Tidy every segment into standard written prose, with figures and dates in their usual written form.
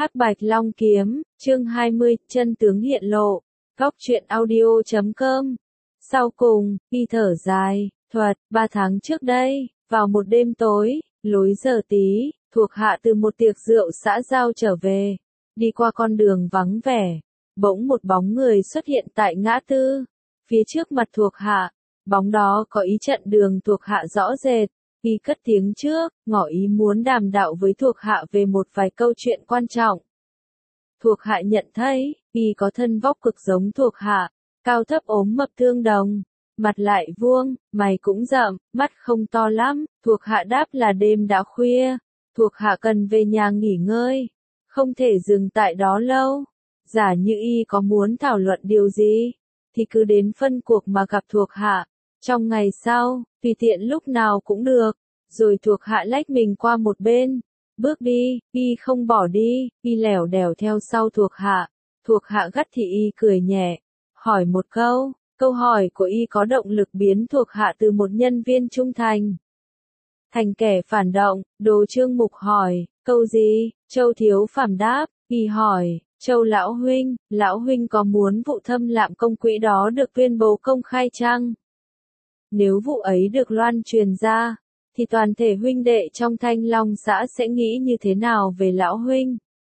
Hắc Bạch Long Kiếm, chương 20, chân tướng hiện lộ. Góc truyện audio.com. Sau cùng, y thở dài, thuật, 3 tháng trước đây, vào một đêm tối, lối giờ tí, thuộc hạ từ một tiệc rượu xã giao trở về. Đi qua con đường vắng vẻ, bỗng một bóng người xuất hiện tại ngã tư. Phía trước mặt thuộc hạ, bóng đó có ý chặn đường thuộc hạ rõ rệt. Y cất tiếng trước, ngỏ ý muốn đàm đạo với thuộc hạ về một vài câu chuyện quan trọng. Thuộc hạ nhận thấy, y có thân vóc cực giống thuộc hạ, cao thấp ốm mập tương đồng, mặt lại vuông, mày cũng rậm, mắt không to lắm. Thuộc hạ đáp là đêm đã khuya, thuộc hạ cần về nhà nghỉ ngơi, không thể dừng tại đó lâu. Giả như y có muốn thảo luận điều gì, thì cứ đến phân cuộc mà gặp thuộc hạ. Trong ngày sau, tùy tiện lúc nào cũng được. Rồi thuộc hạ lách mình qua một bên, bước đi, y không bỏ đi, y lẻo đẻo theo sau thuộc hạ. Thuộc hạ gắt thì y cười nhẹ, hỏi một câu. Câu hỏi của y có động lực biến thuộc hạ từ một nhân viên trung thành thành kẻ phản động. Đồ Trương Mục hỏi, câu gì? Châu Thiếu Phàm đáp. Y hỏi, Châu lão huynh có muốn vụ thâm lạm công quỹ đó được tuyên bố công khai chăng? Nếu vụ ấy được loan truyền ra, thì toàn thể huynh đệ trong Thanh Long xã sẽ nghĩ như thế nào về lão huynh?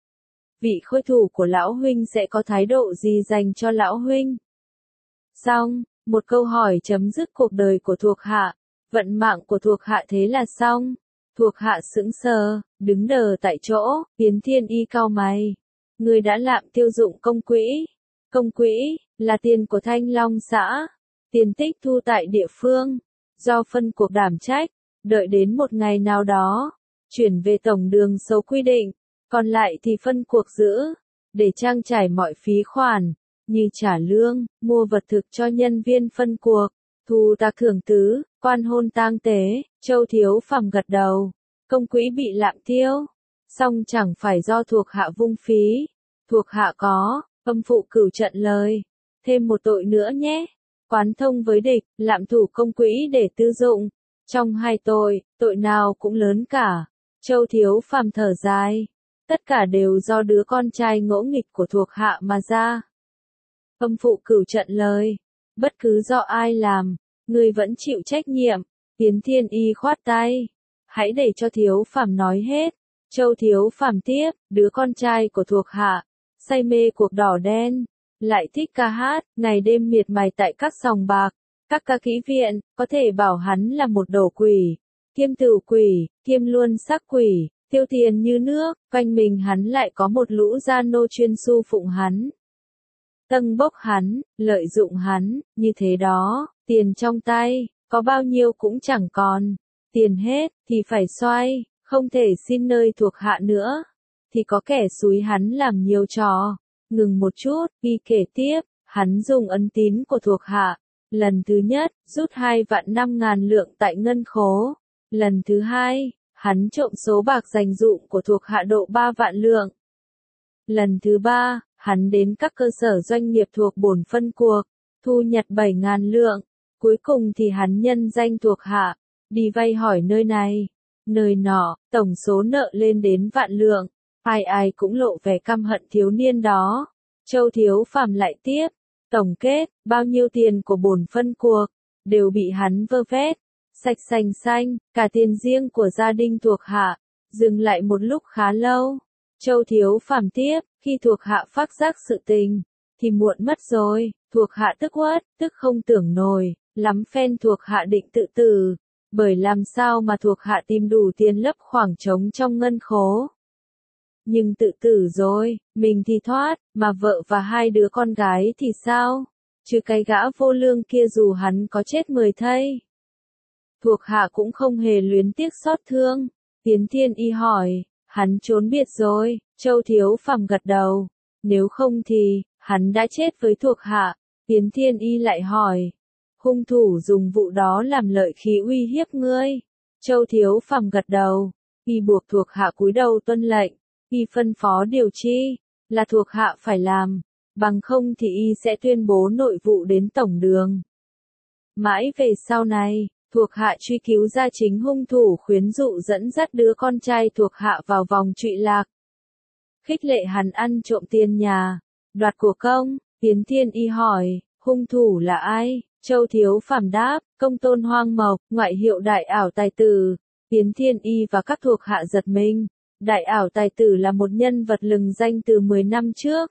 Vị khôi thủ của lão huynh sẽ có thái độ gì dành cho lão huynh? Xong, một câu hỏi chấm dứt cuộc đời của thuộc hạ. Vận mạng của thuộc hạ thế là xong. Thuộc hạ sững sờ, đứng đờ tại chỗ. Yến Thiên Y cau mày. Người đã lạm tiêu dụng công quỹ. Công quỹ là tiền của Thanh Long xã, tiền tích thu tại địa phương, do phân cuộc đảm trách. Đợi đến một ngày nào đó, chuyển về tổng đường số quy định, còn lại thì phân cuộc giữ, để trang trải mọi phí khoản, như trả lương, mua vật thực cho nhân viên phân cuộc, thu tạc thưởng tứ, quan hôn tang tế. Châu Thiếu Phàm gật đầu. Công quỹ bị lạm tiêu, song chẳng phải do thuộc hạ vung phí. Thuộc hạ có, âm phụ cửu trận lời. Thêm một tội nữa nhé. Quán thông với địch, lạm thủ công quỹ để tư dụng. Trong hai tội, tội nào cũng lớn cả. Châu Thiếu Phàm thở dài. Tất cả đều do đứa con trai ngỗ nghịch của thuộc hạ mà ra. Âm phụ cửu trận lời. Bất cứ do ai làm, người vẫn chịu trách nhiệm. Yến Thiên Y khoát tay. Hãy để cho Thiếu Phàm nói hết. Châu Thiếu Phàm tiếp, đứa con trai của thuộc hạ, say mê cuộc đỏ đen, lại thích ca hát, ngày đêm miệt mài tại các sòng bạc, các ca kỹ viện. Có thể bảo hắn là một đồ quỷ, kiêm tửu quỷ, kiêm luôn sắc quỷ, tiêu tiền như nước. Quanh mình hắn lại có một lũ gia nô chuyên su phụng hắn, tâng bốc hắn, lợi dụng hắn. Như thế đó, tiền trong tay, có bao nhiêu cũng chẳng còn. Tiền hết, thì phải xoay, không thể xin nơi thuộc hạ nữa. Thì có kẻ xúi hắn làm nhiều trò. Ngừng một chút, y kể tiếp, hắn dùng ân tín của thuộc hạ. Lần thứ nhất, rút 2.500.000 lượng tại ngân khố. Lần thứ hai, hắn trộm số bạc dành dụm của thuộc hạ độ 3 vạn lượng. Lần thứ ba, hắn đến các cơ sở doanh nghiệp thuộc bổn phân cuộc, thu nhặt 7.000 lượng. Cuối cùng thì hắn nhân danh thuộc hạ, đi vay hỏi nơi này, nơi nọ, tổng số nợ lên đến vạn lượng. Ai ai cũng lộ vẻ căm hận thiếu niên đó. Châu Thiếu Phàm lại tiếp, tổng kết, bao nhiêu tiền của bổn phân cuộc, đều bị hắn vơ vét, sạch sành xanh, cả tiền riêng của gia đình thuộc hạ. Dừng lại một lúc khá lâu. Châu Thiếu Phàm tiếp, khi thuộc hạ phát giác sự tình, thì muộn mất rồi. Thuộc hạ tức uất, tức không tưởng nổi, lắm phen thuộc hạ định tự tử. Bởi làm sao mà thuộc hạ tìm đủ tiền lấp khoảng trống trong ngân khố. Nhưng tự tử rồi, mình thì thoát, mà vợ và 2 đứa con gái thì sao? Chứ cái gã vô lương kia dù hắn có chết 10 thây, thuộc hạ cũng không hề luyến tiếc xót thương. Yến Thiên Y hỏi, hắn trốn biệt rồi. Châu Thiếu Phàm gật đầu. Nếu không thì, hắn đã chết với thuộc hạ. Yến Thiên Y lại hỏi, hung thủ dùng vụ đó làm lợi khí uy hiếp ngươi? Châu Thiếu Phàm gật đầu. Y buộc thuộc hạ cúi đầu tuân lệnh. Y phân phó điều chi, là thuộc hạ phải làm, bằng không thì y sẽ tuyên bố nội vụ đến tổng đường. Mãi về sau này, thuộc hạ truy cứu ra chính hung thủ khuyến dụ dẫn dắt đứa con trai thuộc hạ vào vòng trụy lạc. khích lệ hắn ăn trộm tiền nhà, đoạt của công. Yến Thiên Y hỏi, hung thủ là ai? Châu Thiếu Phàm đáp, Công Tôn Hoang Mộc, ngoại hiệu Đại Ảo Tài Tử. Yến Thiên Y và các thuộc hạ giật mình. Đại Ảo Tài Tử là một nhân vật lừng danh từ 10 năm trước.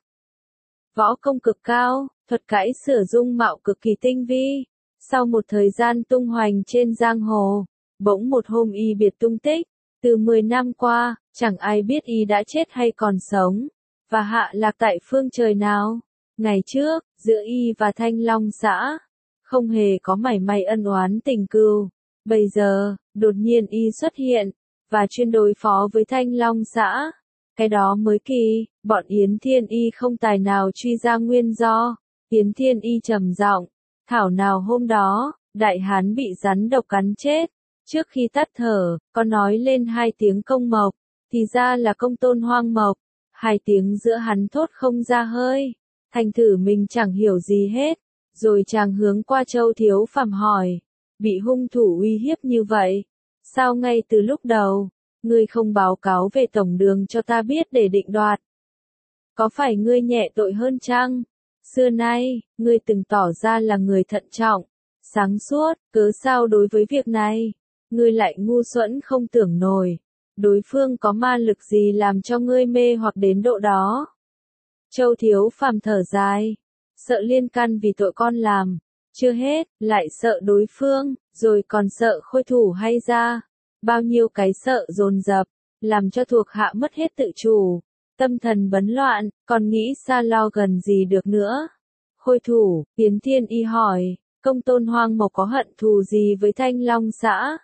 Võ công cực cao, thuật cãi sửa dung mạo cực kỳ tinh vi. Sau một thời gian tung hoành trên giang hồ, bỗng một hôm y biệt tung tích. Từ 10 năm qua, chẳng ai biết y đã chết hay còn sống, và hạ lạc tại phương trời nào. Ngày trước, giữa y và Thanh Long xã, không hề có mảy may ân oán tình cừu. Bây giờ, đột nhiên y xuất hiện, và chuyên đối phó với Thanh Long xã. Cái đó mới kỳ, bọn Yến Thiên Y không tài nào truy ra nguyên do. Yến Thiên Y trầm giọng, thảo nào hôm đó, đại hán bị rắn độc cắn chết. Trước khi tắt thở, có nói lên 2 tiếng Công Mộc, thì ra là Công Tôn Hoang Mộc. 2 tiếng giữa hắn thốt không ra hơi. Thành thử mình chẳng hiểu gì hết. Rồi chàng hướng qua Châu Thiếu Phàm hỏi, bị hung thủ uy hiếp như vậy, sao ngay từ lúc đầu, ngươi không báo cáo về tổng đường cho ta biết để định đoạt? Có phải ngươi nhẹ tội hơn chăng? Xưa nay, ngươi từng tỏ ra là người thận trọng, sáng suốt, cớ sao đối với việc này, ngươi lại ngu xuẩn không tưởng nổi? Đối phương có ma lực gì làm cho ngươi mê hoặc đến độ đó? Châu Thiếu Phàm thở dài, sợ liên căn vì tội con làm, chưa hết, lại sợ đối phương, rồi còn sợ khôi thủ hay ra. Bao nhiêu cái sợ dồn dập, làm cho thuộc hạ mất hết tự chủ, tâm thần bấn loạn, còn nghĩ xa lo gần gì được nữa. Khôi thủ, Yến Thiên Y hỏi, Công Tôn Hoang Mộc có hận thù gì với Thanh Long xã,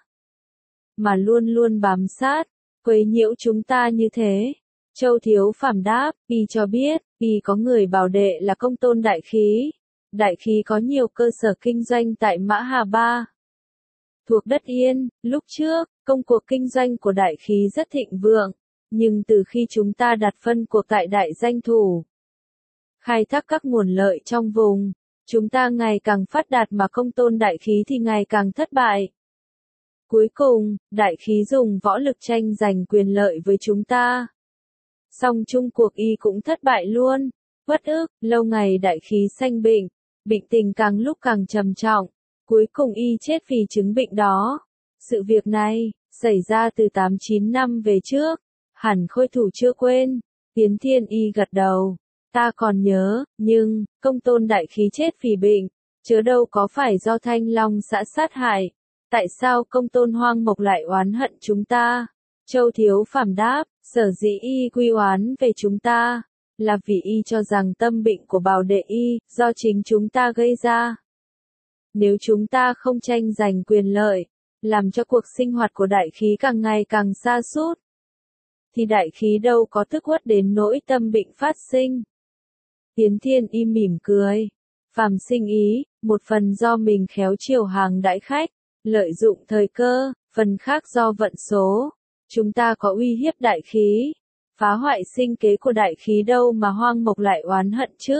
mà luôn luôn bám sát, quấy nhiễu chúng ta như thế? Châu Thiếu Phàm đáp, y cho biết, y có người bảo đệ là Công Tôn Đại Khí. Đại Khí có nhiều cơ sở kinh doanh tại Mã Hà Ba, thuộc đất Yên. Lúc trước, công cuộc kinh doanh của Đại Khí rất thịnh vượng, nhưng từ khi chúng ta đặt phân cuộc tại Đại Danh Thủ, khai thác các nguồn lợi trong vùng, chúng ta ngày càng phát đạt mà Công Tôn Đại Khí thì ngày càng thất bại. Cuối cùng, Đại Khí dùng võ lực tranh giành quyền lợi với chúng ta. Song chung cuộc y cũng thất bại luôn. Uất ức, lâu ngày Đại Khí sanh bệnh, bệnh tình càng lúc càng trầm trọng, cuối cùng y chết vì chứng bệnh đó. Sự việc này, xảy ra từ 8-9 năm về trước, hẳn khôi thủ chưa quên. Yến Thiên Y gật đầu, ta còn nhớ, nhưng, Công Tôn Đại Khí chết vì bệnh, chớ đâu có phải do Thanh Long xã sát hại. Tại sao Công Tôn Hoang Mộc lại oán hận chúng ta? Châu Thiếu Phàm đáp, sở dĩ y quy oán về chúng ta, là vì y cho rằng tâm bệnh của bảo đệ y, do chính chúng ta gây ra. Nếu chúng ta không tranh giành quyền lợi, làm cho cuộc sinh hoạt của Đại Khí càng ngày càng sa sút, thì Đại Khí đâu có tức uất đến nỗi tâm bệnh phát sinh. Yến Thiên Y mỉm cười, Phàm sinh ý, một phần do mình khéo chiều hàng đãi khách, lợi dụng thời cơ, phần khác do vận số. Chúng ta có uy hiếp Đại Khí, phá hoại sinh kế của Đại Khí đâu mà Hoang Mộc lại oán hận chứ?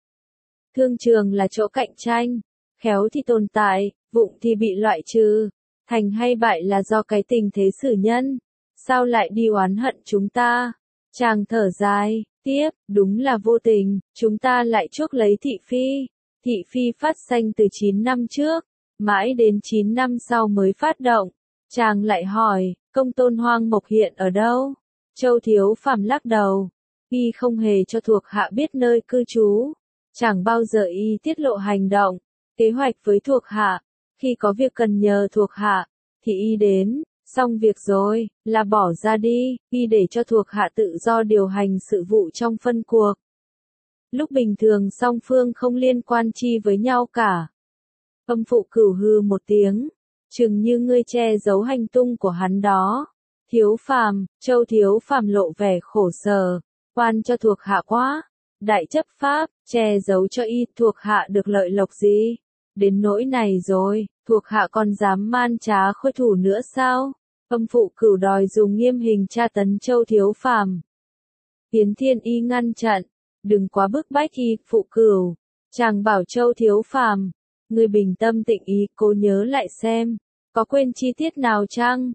Thương trường là chỗ cạnh tranh, khéo thì tồn tại, vụng thì bị loại trừ, thành hay bại là do cái tình thế xử nhân, sao lại đi oán hận chúng ta? Chàng thở dài, tiếp, đúng là vô tình, chúng ta lại chuốc lấy thị phi. Thị phi phát sanh từ 9 năm trước, mãi đến 9 năm sau mới phát động. Chàng lại hỏi, Công Tôn Hoang Mộc hiện ở đâu? Châu Thiếu Phàm lắc đầu, y không hề cho thuộc hạ biết nơi cư trú, chẳng bao giờ y tiết lộ hành động, kế hoạch với thuộc hạ. Khi có việc cần nhờ thuộc hạ, thì y đến, xong việc rồi, là bỏ ra đi, y để cho thuộc hạ tự do điều hành sự vụ trong phân cuộc. Lúc bình thường song phương không liên quan chi với nhau cả. Âm Phụ Cửu hừ một tiếng, chừng như ngươi che giấu hành tung của hắn đó. Thiếu Phàm, Châu Thiếu Phàm lộ vẻ khổ sở, oan cho thuộc hạ quá. Đại chấp pháp, che giấu cho y thuộc hạ được lợi lộc gì? Đến nỗi này rồi, thuộc hạ còn dám man trá khôi thủ nữa sao? Âm Phụ Cửu đòi dùng nghiêm hình tra tấn Châu Thiếu Phàm. Yến Thiên Y ngăn chặn, đừng quá bức bách y, Phụ Cửu. Chàng bảo Châu Thiếu Phàm, ngươi bình tâm tĩnh ý, cố nhớ lại xem, có quên chi tiết nào chăng?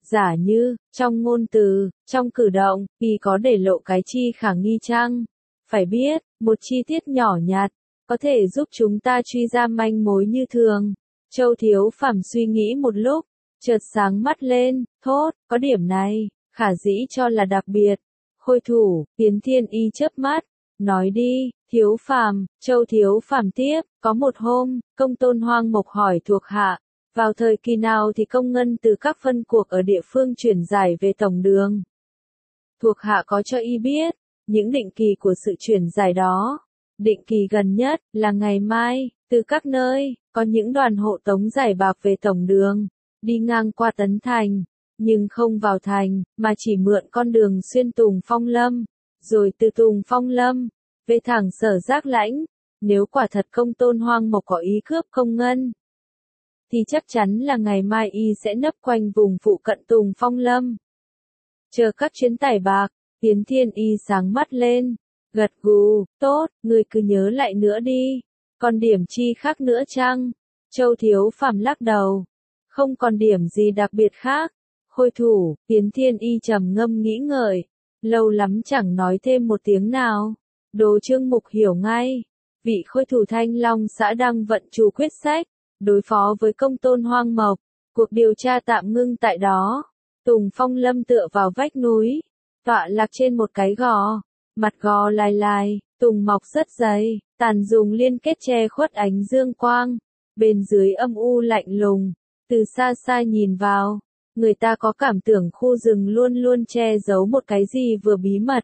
Giả như, trong ngôn từ, trong cử động, y có để lộ cái chi khả nghi chăng? Phải biết, một chi tiết nhỏ nhặt, có thể giúp chúng ta truy ra manh mối như thường. Châu Thiếu Phàm suy nghĩ một lúc, chợt sáng mắt lên, thốt, có điểm này, khả dĩ cho là đặc biệt. Khôi thủ, Tiến Thiên Y chớp mắt, nói đi, Thiếu Phàm. Châu Thiếu Phàm tiếp, có một hôm, Công Tôn Hoang Mộc hỏi thuộc hạ, vào thời kỳ nào thì công ngân từ các phân cuộc ở địa phương chuyển giải về tổng đường. Thuộc hạ có cho y biết, những định kỳ của sự chuyển giải đó. Định kỳ gần nhất, là ngày mai, từ các nơi, có những đoàn hộ tống giải bạc về tổng đường, đi ngang qua Tấn Thành, nhưng không vào thành, mà chỉ mượn con đường xuyên Tùng Phong Lâm, rồi từ Tùng Phong Lâm, về thẳng Sở Giác Lãnh. Nếu quả thật Công Tôn Hoang Mộc có ý cướp công ngân, thì chắc chắn là ngày mai y sẽ nấp quanh vùng phụ cận Tùng Phong Lâm, chờ các chuyến tải bạc. Tiến Thiên Y sáng mắt lên, gật gù, tốt, ngươi cứ nhớ lại nữa đi. Còn điểm chi khác nữa chăng? Châu Thiếu Phàm lắc đầu, không còn điểm gì đặc biệt khác. Khôi thủ, Tiến Thiên Y trầm ngâm nghĩ ngợi, lâu lắm chẳng nói thêm một tiếng nào. Đồ Trương Mục hiểu ngay, vị khôi thủ Thanh Long xã đang vận chủ quyết sách, đối phó với Công Tôn Hoang Mộc. Cuộc điều tra tạm ngưng tại đó. Tùng Phong Lâm tựa vào vách núi, tọa lạc trên một cái gò, mặt gò lai lai, tùng mọc rất dày, tàn dùng liên kết che khuất ánh dương quang, bên dưới âm u lạnh lùng. Từ xa xa nhìn vào, người ta có cảm tưởng khu rừng luôn luôn che giấu một cái gì vừa bí mật,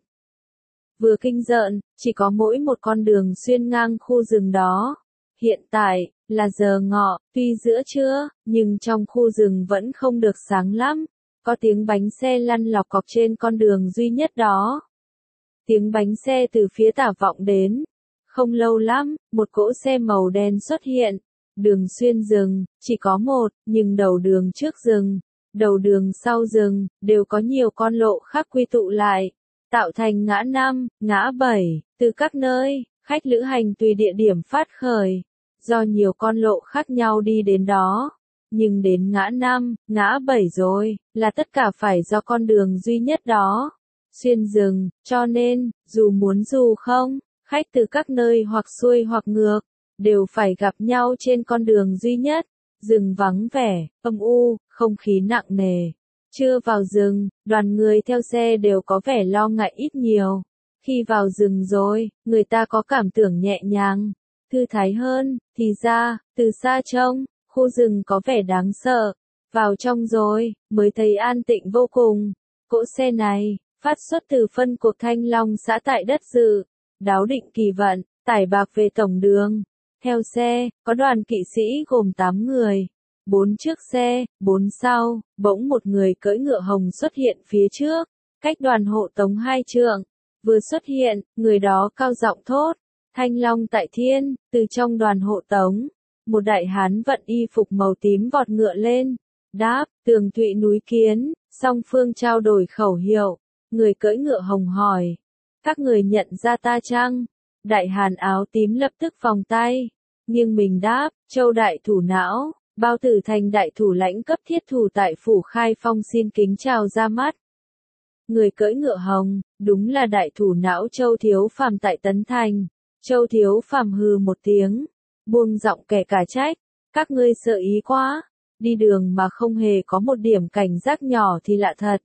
vừa kinh rợn. Chỉ có mỗi một con đường xuyên ngang khu rừng đó. Hiện tại, là giờ ngọ, tuy giữa trưa, nhưng trong khu rừng vẫn không được sáng lắm. Có tiếng bánh xe lăn lọc cọc trên con đường duy nhất đó. Tiếng bánh xe từ phía tả vọng đến. Không lâu lắm, một cỗ xe màu đen xuất hiện. Đường xuyên rừng, chỉ có một, nhưng đầu đường trước rừng, đầu đường sau rừng, đều có nhiều con lộ khác quy tụ lại, tạo thành ngã 5, ngã 7, từ các nơi, khách lữ hành tùy địa điểm phát khởi, do nhiều con lộ khác nhau đi đến đó. Nhưng đến ngã 5, ngã 7 rồi, là tất cả phải do con đường duy nhất đó. Xuyên rừng, cho nên, dù muốn dù không, khách từ các nơi hoặc xuôi hoặc ngược, đều phải gặp nhau trên con đường duy nhất. Rừng vắng vẻ, âm u, không khí nặng nề. Chưa vào rừng, đoàn người theo xe đều có vẻ lo ngại ít nhiều. Khi vào rừng rồi, người ta có cảm tưởng nhẹ nhàng, thư thái hơn. Thì ra, từ xa trông, khu rừng có vẻ đáng sợ. Vào trong rồi, mới thấy an tĩnh vô cùng. Cỗ xe này, phát xuất từ phân cuộc Thanh Long xã tại đất Dự. Đáo định kỳ vận, tải bạc về tổng đường. Theo xe, có đoàn kỵ sĩ gồm 8 người. 4 trước xe, 4 sau. Bỗng một người cưỡi ngựa hồng xuất hiện phía trước, cách đoàn hộ tống 2 trượng. Vừa xuất hiện, người đó cao giọng thốt, Thanh Long tại thiên. Từ trong đoàn hộ tống, một đại hán vận y phục màu tím vọt ngựa lên, đáp, Tường Thụy núi Kiến. Song phương trao đổi khẩu hiệu. Người cưỡi ngựa hồng hỏi, các người nhận ra ta chăng? Đại hán áo tím lập tức vòng tay, nghiêng mình đáp, Châu đại thủ não, Bao Tử Thành đại thủ lãnh cấp thiết thủ tại phủ Khai Phong xin kính chào ra mắt. Người cưỡi ngựa hồng, đúng là đại thủ não Châu Thiếu Phàm tại Tấn Thành. Châu Thiếu Phàm hừ một tiếng, buông giọng kẻ cả trách, các ngươi sợ ý quá, đi đường mà không hề có một điểm cảnh giác nhỏ thì lạ thật.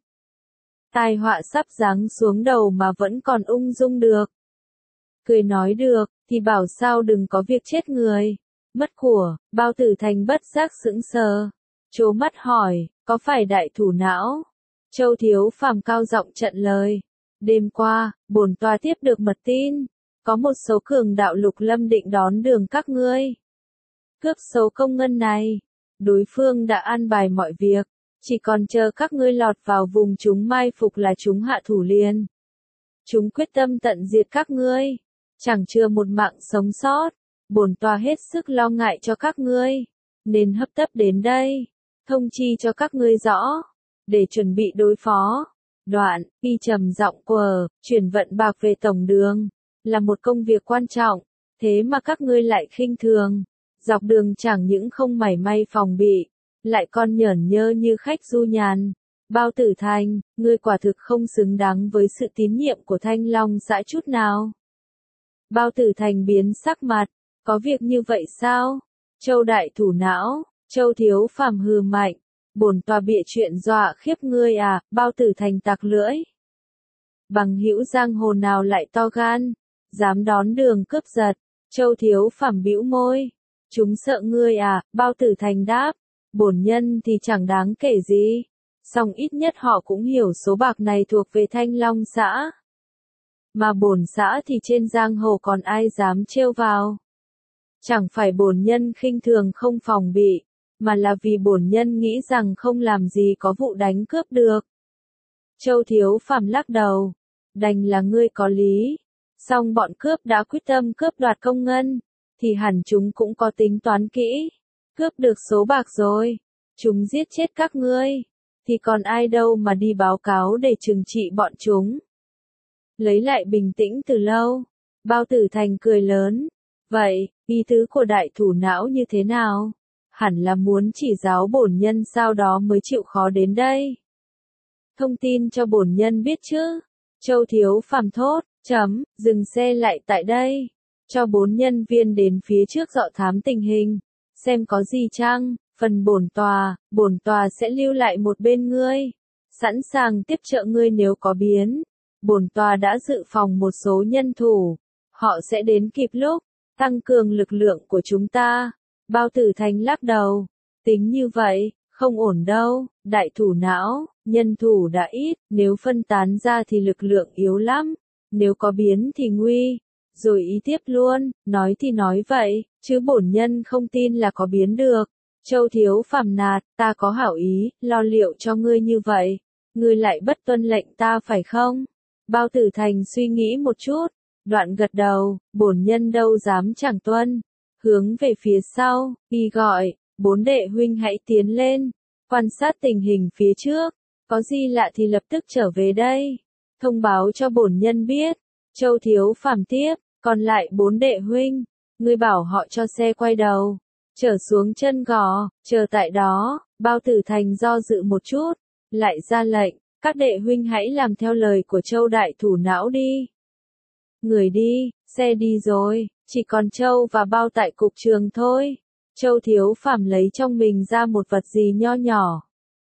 Tai họa sắp giáng xuống đầu mà vẫn còn ung dung được. Cười nói được, thì bảo sao đừng có việc chết người, mất của. Bao Tử Thành bất giác sững sờ, trố mắt hỏi, có phải đại thủ não? Châu Thiếu Phàm cao giọng trận lời, đêm qua, bổn tòa tiếp được mật tin, có một số cường đạo Lục Lâm định đón đường các ngươi, cướp số công ngân này. Đối phương đã an bài mọi việc, chỉ còn chờ các ngươi lọt vào vùng chúng mai phục là chúng hạ thủ liền. Chúng quyết tâm tận diệt các ngươi, chẳng chừa một mạng sống sót. Bổn tòa hết sức lo ngại cho các ngươi, nên hấp tấp đến đây, thông chi cho các ngươi rõ, để chuẩn bị đối phó. Đoạn, y trầm giọng quờ, chuyển vận bạc về tổng đường, là một công việc quan trọng, thế mà các ngươi lại khinh thường. Dọc đường chẳng những không mảy may phòng bị, lại còn nhởn nhơ như khách du nhàn. Bao Tử Thành, ngươi quả thực không xứng đáng với sự tín nhiệm của Thanh Long xã chút nào. Bao Tử Thành biến sắc mặt, có việc như vậy sao? Châu đại thủ não, Châu thiếu phàm hừ mạnh, bổn tòa bịa chuyện dọa khiếp ngươi à? Bao Tử Thành tặc lưỡi. Bằng hữu giang hồ nào lại to gan, dám đón đường cướp giật? Châu thiếu phàm bĩu môi, chúng sợ ngươi à? Bao Tử Thành đáp, bổn nhân thì chẳng đáng kể gì, song ít nhất họ cũng hiểu số bạc này thuộc về Thanh Long xã. Mà bổn xã thì trên giang hồ còn ai dám trêu vào. Chẳng phải bổn nhân khinh thường không phòng bị, mà là vì bổn nhân nghĩ rằng không làm gì có vụ đánh cướp được. Châu thiếu phàm lắc đầu, đành là ngươi có lý, song bọn cướp đã quyết tâm cướp đoạt công ngân, thì hẳn chúng cũng có tính toán kỹ, cướp được số bạc rồi, chúng giết chết các ngươi, thì còn ai đâu mà đi báo cáo để trừng trị bọn chúng. Lấy lại bình tĩnh từ lâu, Bao Tử Thành cười lớn, vậy, ý tứ của đại thủ não như thế nào? Hẳn là muốn chỉ giáo bổn nhân sao đó mới chịu khó đến đây. Thông tin cho bổn nhân biết chứ? Châu thiếu phàm thốt, dừng xe lại tại đây, cho 4 nhân viên đến phía trước dọ thám tình hình, xem có gì chăng, phần bổn tòa sẽ lưu lại một bên ngươi, sẵn sàng tiếp trợ ngươi nếu có biến. Bổn tòa đã dự phòng một số nhân thủ, họ sẽ đến kịp lúc, tăng cường lực lượng của chúng ta. Bao Tử Thành lắc đầu, tính như vậy, không ổn đâu, đại thủ não, nhân thủ đã ít, nếu phân tán ra thì lực lượng yếu lắm, nếu có biến thì nguy. Rồi ý tiếp luôn, nói thì nói vậy, chứ bổn nhân không tin là có biến được. Châu thiếu phàm nạt, ta có hảo ý, lo liệu cho ngươi như vậy, ngươi lại bất tuân lệnh ta phải không? Bao Tử Thành suy nghĩ một chút, đoạn gật đầu, bổn nhân đâu dám chẳng tuân. Hướng về phía sau, y gọi, 4 đệ huynh hãy tiến lên, quan sát tình hình phía trước, có gì lạ thì lập tức trở về đây, thông báo cho bổn nhân biết. Châu thiếu phàm tiếp, còn lại 4 đệ huynh, ngươi bảo họ cho xe quay đầu, trở xuống chân gò, chờ tại đó. Bao Tử Thành do dự một chút, lại ra lệnh, các đệ huynh hãy làm theo lời của Châu đại thủ não đi. Người đi, xe đi rồi, chỉ còn Châu và Bao tại cục trường thôi. Châu thiếu phàm lấy trong mình ra một vật gì nho nhỏ.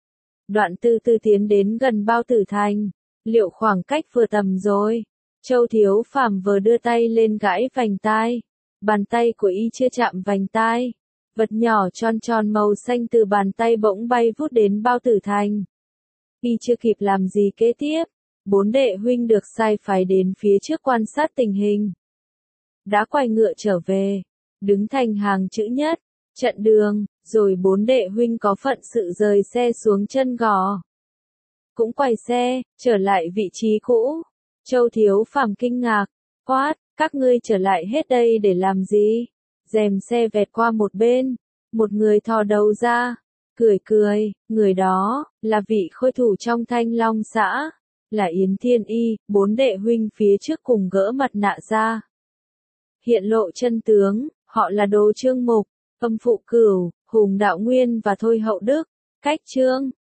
Đoạn từ từ tiến đến gần Bao Tử Thành, liệu khoảng cách vừa tầm rồi. Châu thiếu phàm vừa đưa tay lên gãi vành tai, bàn tay của y chưa chạm vành tai, vật nhỏ tròn tròn màu xanh từ bàn tay bỗng bay vút đến Bao Tử Thành. Y chưa kịp làm gì kế tiếp, 4 đệ huynh được sai phái đến phía trước quan sát tình hình. Đã quay ngựa trở về, đứng thành hàng chữ nhất, chặn đường, rồi 4 đệ huynh có phận sự rời xe xuống chân gò. Cũng quay xe, trở lại vị trí cũ. Châu thiếu phàm kinh ngạc, quát, các ngươi trở lại hết đây để làm gì? Rèm xe vẹt qua một bên, một người thò đầu ra, cười, người đó, là vị khôi thủ trong Thanh Long xã, là Yến Thiên Y. 4 đệ huynh phía trước cùng gỡ mặt nạ ra. Hiện lộ chân tướng, họ là Đỗ Trương Mục, Âm Phụ Cửu, Hùng Đạo Nguyên và Thôi Hậu Đức. Cách chương